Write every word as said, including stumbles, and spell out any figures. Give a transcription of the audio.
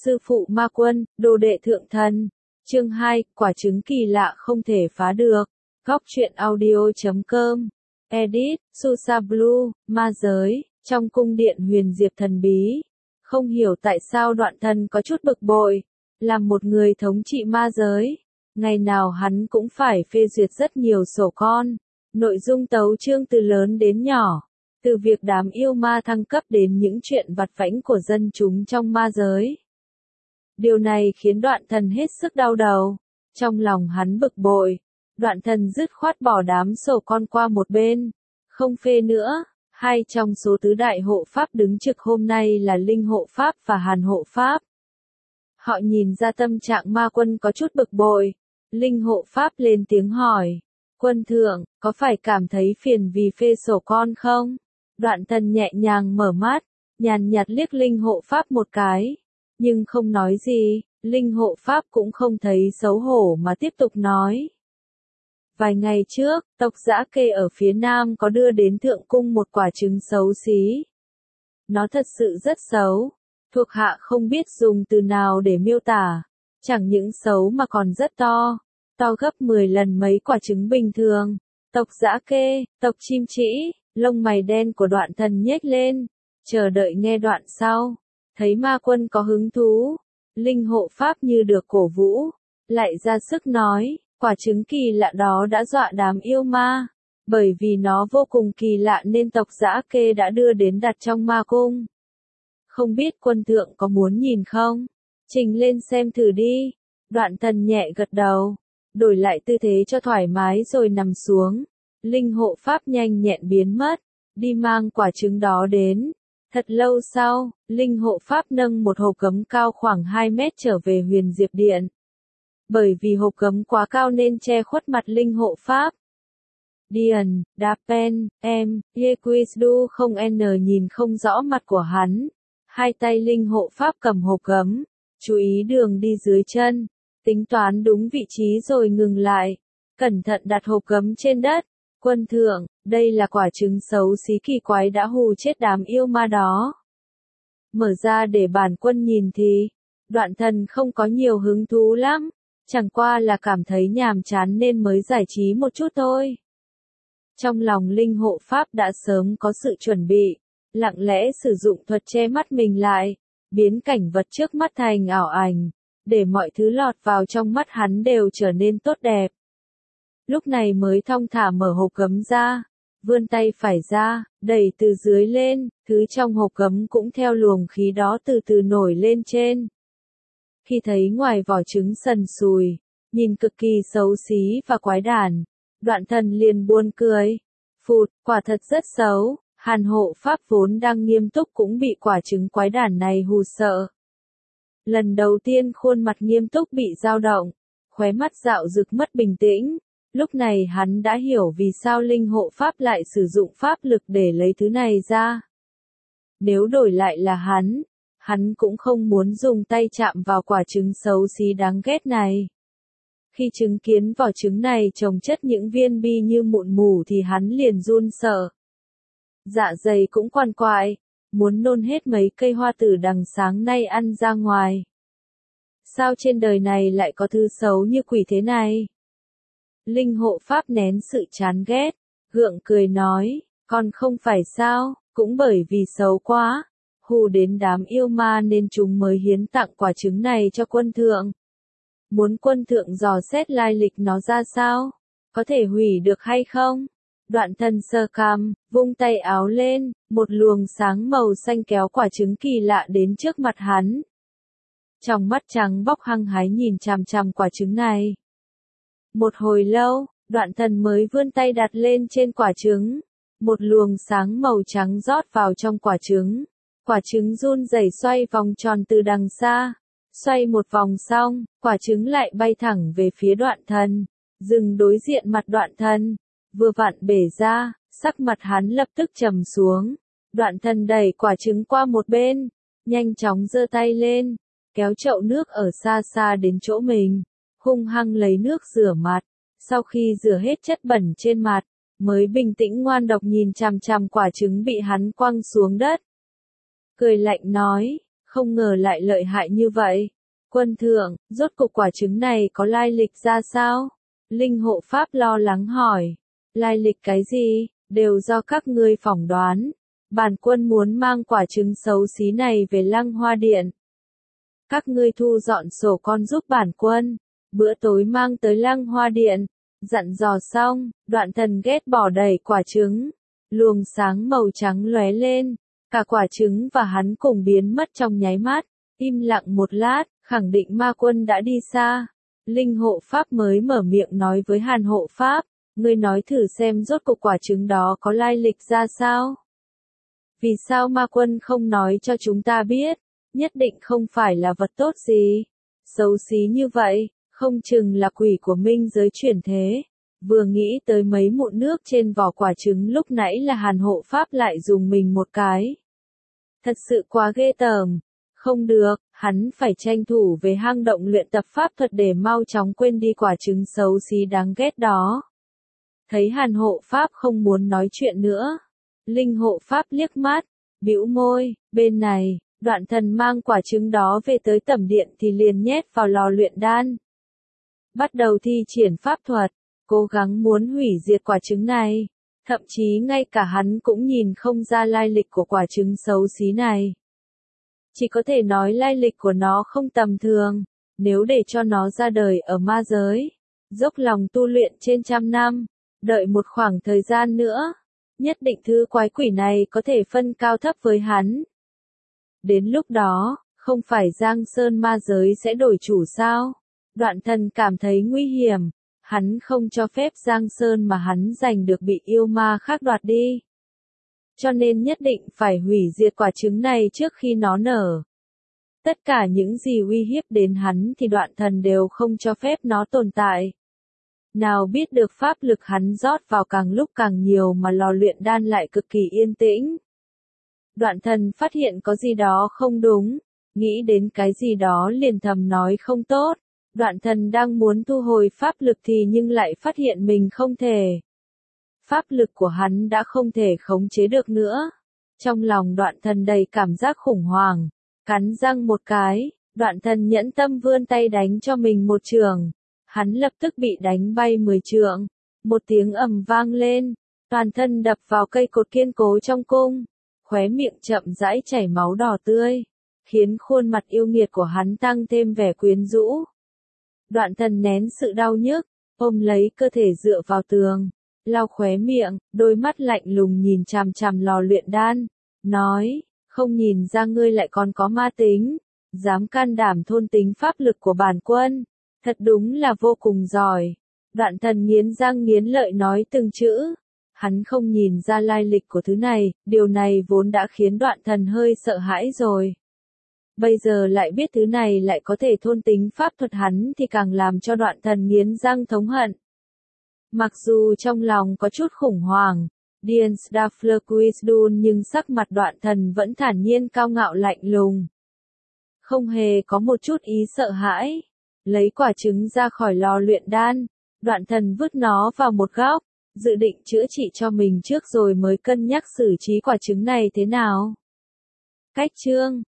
Sư phụ ma quân, đồ đệ thượng thần. Chương hai, quả trứng kỳ lạ không thể phá được. Góc truyện audio chấm com. Edit, Susa Blue, ma giới, trong cung điện huyền diệp thần bí. Không hiểu tại sao Đoạn Thần có chút bực bội. Làm một người thống trị ma giới, ngày nào hắn cũng phải phê duyệt rất nhiều sổ con. Nội dung tấu chương từ lớn đến nhỏ. Từ việc đám yêu ma thăng cấp đến những chuyện vặt vãnh của dân chúng trong ma giới. Điều này khiến Đoạn Thần hết sức đau đầu. Trong lòng hắn bực bội, Đoạn Thần dứt khoát bỏ đám sổ con qua một bên. Không phê nữa. Hai trong số tứ đại hộ pháp đứng trực hôm nay là Linh hộ pháp và Hàn hộ pháp. Họ nhìn ra tâm trạng ma quân có chút bực bội. Linh hộ pháp lên tiếng hỏi. Quân thượng, có phải cảm thấy phiền vì phê sổ con không? Đoạn Thần nhẹ nhàng mở mắt, nhàn nhạt liếc Linh hộ pháp một cái. Nhưng không nói gì, Linh hộ pháp cũng không thấy xấu hổ mà tiếp tục nói. Vài ngày trước, tộc Dã Kê ở phía nam có đưa đến thượng cung một quả trứng xấu xí. Nó thật sự rất xấu. Thuộc hạ không biết dùng từ nào để miêu tả. Chẳng những xấu mà còn rất to. To gấp mười lần mấy quả trứng bình thường. Tộc Dã Kê, tộc chim trĩ, lông mày đen của Đoạn Thần nhếch lên. Chờ đợi nghe đoạn sau. Thấy ma quân có hứng thú. Linh hộ pháp như được cổ vũ. Lại ra sức nói. Quả trứng kỳ lạ đó đã dọa đám yêu ma. Bởi vì nó vô cùng kỳ lạ nên tộc Dã Kê đã đưa đến đặt trong ma cung. Không biết quân thượng có muốn nhìn không? Trình lên xem thử đi. Đoạn Thần nhẹ gật đầu. Đổi lại tư thế cho thoải mái rồi nằm xuống. Linh hộ pháp nhanh nhẹn biến mất. Đi mang quả trứng đó đến. Thật lâu sau, Linh hộ pháp nâng một hộp gấm cao khoảng hai mét trở về huyền diệp điện. Bởi vì hộp gấm quá cao nên che khuất mặt Linh hộ pháp. Điền, Dapen, em, Yequisdu không n nhìn không rõ mặt của hắn. Hai tay Linh hộ pháp cầm hộp gấm. Chú ý đường đi dưới chân. Tính toán đúng vị trí rồi ngừng lại. Cẩn thận đặt hộp gấm trên đất. Quân thượng, đây là quả trứng xấu xí kỳ quái đã hù chết đám yêu ma đó. Mở ra để bản quân nhìn thì. Đoạn Thần không có nhiều hứng thú lắm. Chẳng qua là cảm thấy nhàm chán nên mới giải trí một chút thôi. Trong lòng Linh hộ pháp đã sớm có sự chuẩn bị. Lặng lẽ sử dụng thuật che mắt mình lại. Biến cảnh vật trước mắt thành ảo ảnh. Để mọi thứ lọt vào trong mắt hắn đều trở nên tốt đẹp. Lúc này mới thong thả mở hộp gấm ra. Vươn tay phải ra, đẩy từ dưới lên. Thứ trong hộp gấm cũng theo luồng khí đó từ từ nổi lên trên. Khi thấy ngoài vỏ trứng sần sùi, nhìn cực kỳ xấu xí và quái đản, Đoạn Thần liền buồn cười. Phụt, quả thật rất xấu. Hàn hộ pháp vốn đang nghiêm túc cũng bị quả trứng quái đản này hù sợ. Lần đầu tiên khuôn mặt nghiêm túc bị dao động, khóe mắt dạo rực mất bình tĩnh. Lúc này hắn đã hiểu vì sao Linh hộ pháp lại sử dụng pháp lực để lấy thứ này ra. Nếu đổi lại là hắn, hắn cũng không muốn dùng tay chạm vào quả trứng xấu xí đáng ghét này. Khi chứng kiến vỏ trứng này chồng chất những viên bi như mụn mủ thì hắn liền run sợ. Dạ dày cũng quằn quại, muốn nôn hết mấy cây hoa tử đằng sáng nay ăn ra ngoài. Sao trên đời này lại có thứ xấu như quỷ thế này? Linh hộ pháp nén sự chán ghét, gượng cười nói, còn không phải sao, cũng bởi vì xấu quá, hù đến đám yêu ma nên chúng mới hiến tặng quả trứng này cho quân thượng. Muốn quân thượng dò xét lai lịch nó ra sao? Có thể hủy được hay không? Đoạn Thần sờ cằm, vung tay áo lên, một luồng sáng màu xanh kéo quả trứng kỳ lạ đến trước mặt hắn. Trong mắt trắng bóc hăng hái nhìn chằm chằm quả trứng này. Một hồi lâu, Đoạn Thần mới vươn tay đặt lên trên quả trứng. Một luồng sáng màu trắng rót vào trong quả trứng. Quả trứng run rẩy xoay vòng tròn từ đằng xa. Xoay một vòng xong, quả trứng lại bay thẳng về phía Đoạn Thần. Dừng đối diện mặt Đoạn Thần. Vừa vặn bể ra, sắc mặt hắn lập tức trầm xuống. Đoạn Thần đẩy quả trứng qua một bên. Nhanh chóng giơ tay lên. Kéo chậu nước ở xa xa đến chỗ mình. Hung hăng lấy nước rửa mặt. Sau khi rửa hết chất bẩn trên mặt, mới bình tĩnh ngoan độc nhìn chằm chằm quả trứng bị hắn quăng xuống đất. Cười lạnh nói, không ngờ lại lợi hại như vậy. Quân thượng, rốt cục quả trứng này có lai lịch ra sao? Linh hộ pháp lo lắng hỏi. Lai lịch cái gì, đều do các ngươi phỏng đoán. Bản quân muốn mang quả trứng xấu xí này về Lăng Hoa Điện. Các ngươi thu dọn sổ con giúp bản quân, bữa tối mang tới Lăng Hoa Điện. Dặn dò xong, Đoạn Thần ghét bỏ đẩy quả trứng. Luồng sáng màu trắng lóe lên, cả quả trứng và hắn cùng biến mất trong nháy mắt. Im lặng một lát, khẳng định ma quân đã đi xa. Linh hộ pháp mới mở miệng nói với Hàn hộ pháp, ngươi nói thử xem rốt cuộc quả trứng đó có lai lịch ra sao? Vì sao ma quân không nói cho chúng ta biết? Nhất định không phải là vật tốt gì. Xấu xí như vậy, không chừng là quỷ của minh giới chuyển thế. Vừa nghĩ tới mấy mụn nước trên vỏ quả trứng lúc nãy là Hàn hộ pháp lại dùng mình một cái. Thật sự quá ghê tởm. Không được, hắn phải tranh thủ về hang động luyện tập pháp thuật để mau chóng quên đi quả trứng xấu xí đáng ghét đó. Thấy Hàn hộ pháp không muốn nói chuyện nữa. Linh hộ pháp liếc mắt, bĩu môi, bên này, Đoạn Thần mang quả trứng đó về tới tẩm điện thì liền nhét vào lò luyện đan. Bắt đầu thi triển pháp thuật, cố gắng muốn hủy diệt quả trứng này. Thậm chí ngay cả hắn cũng nhìn không ra lai lịch của quả trứng xấu xí này. Chỉ có thể nói lai lịch của nó không tầm thường, nếu để cho nó ra đời ở ma giới, dốc lòng tu luyện trên trăm năm, đợi một khoảng thời gian nữa, nhất định thứ quái quỷ này có thể phân cao thấp với hắn. Đến lúc đó, không phải Giang Sơn ma giới sẽ đổi chủ sao? Đoạn Thần cảm thấy nguy hiểm, hắn không cho phép Giang Sơn mà hắn giành được bị yêu ma khác đoạt đi. Cho nên nhất định phải hủy diệt quả trứng này trước khi nó nở. Tất cả những gì uy hiếp đến hắn thì Đoạn Thần đều không cho phép nó tồn tại. Nào biết được pháp lực hắn rót vào càng lúc càng nhiều mà lò luyện đan lại cực kỳ yên tĩnh. Đoạn Thần phát hiện có gì đó không đúng, nghĩ đến cái gì đó liền thầm nói không tốt. Đoạn Thần đang muốn thu hồi pháp lực thì nhưng lại phát hiện mình không thể. Pháp lực của hắn đã không thể khống chế được nữa. Trong lòng Đoạn Thần đầy cảm giác khủng hoảng, cắn răng một cái, Đoạn Thần nhẫn tâm vươn tay đánh cho mình một trường. Hắn lập tức bị đánh bay mười trượng, một tiếng ầm vang lên, toàn thân đập vào cây cột kiên cố trong cung, khóe miệng chậm rãi chảy máu đỏ tươi, khiến khuôn mặt yêu nghiệt của hắn tăng thêm vẻ quyến rũ. Đoạn Thần nén sự đau nhức, ôm lấy cơ thể dựa vào tường, lau khóe miệng, đôi mắt lạnh lùng nhìn chằm chằm lò luyện đan, nói, không nhìn ra ngươi lại còn có ma tính, dám can đảm thôn tính pháp lực của bản quân, thật đúng là vô cùng giỏi. Đoạn Thần nghiến răng nghiến lợi nói từng chữ, hắn không nhìn ra lai lịch của thứ này, điều này vốn đã khiến Đoạn Thần hơi sợ hãi rồi. Bây giờ lại biết thứ này lại có thể thôn tính pháp thuật hắn thì càng làm cho Đoạn Thần nghiến răng thống hận. Mặc dù trong lòng có chút khủng hoảng, Dien Staflerquisdun nhưng sắc mặt Đoạn Thần vẫn thản nhiên cao ngạo lạnh lùng. Không hề có một chút ý sợ hãi. Lấy quả trứng ra khỏi lò luyện đan, Đoạn Thần vứt nó vào một góc, dự định chữa trị cho mình trước rồi mới cân nhắc xử trí quả trứng này thế nào. Cách chương